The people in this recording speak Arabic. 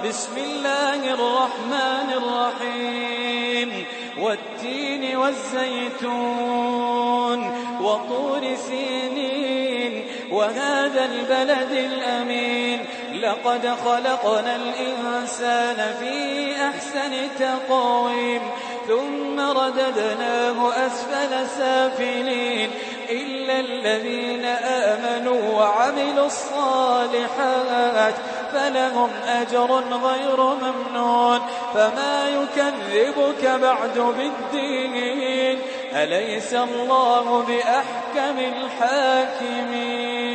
بسم الله الرحمن الرحيم والتين والزيتون وطور سينين وهذا البلد الأمين لقد خلقنا الإنسان في أحسن تقويم ثم رددناه أسفل سافلين إلا الذين آمنوا وعملوا الصالحات فلهم أجر غير ممنون فما يكذبك بعد بالدين أليس الله بأحكم الحاكمين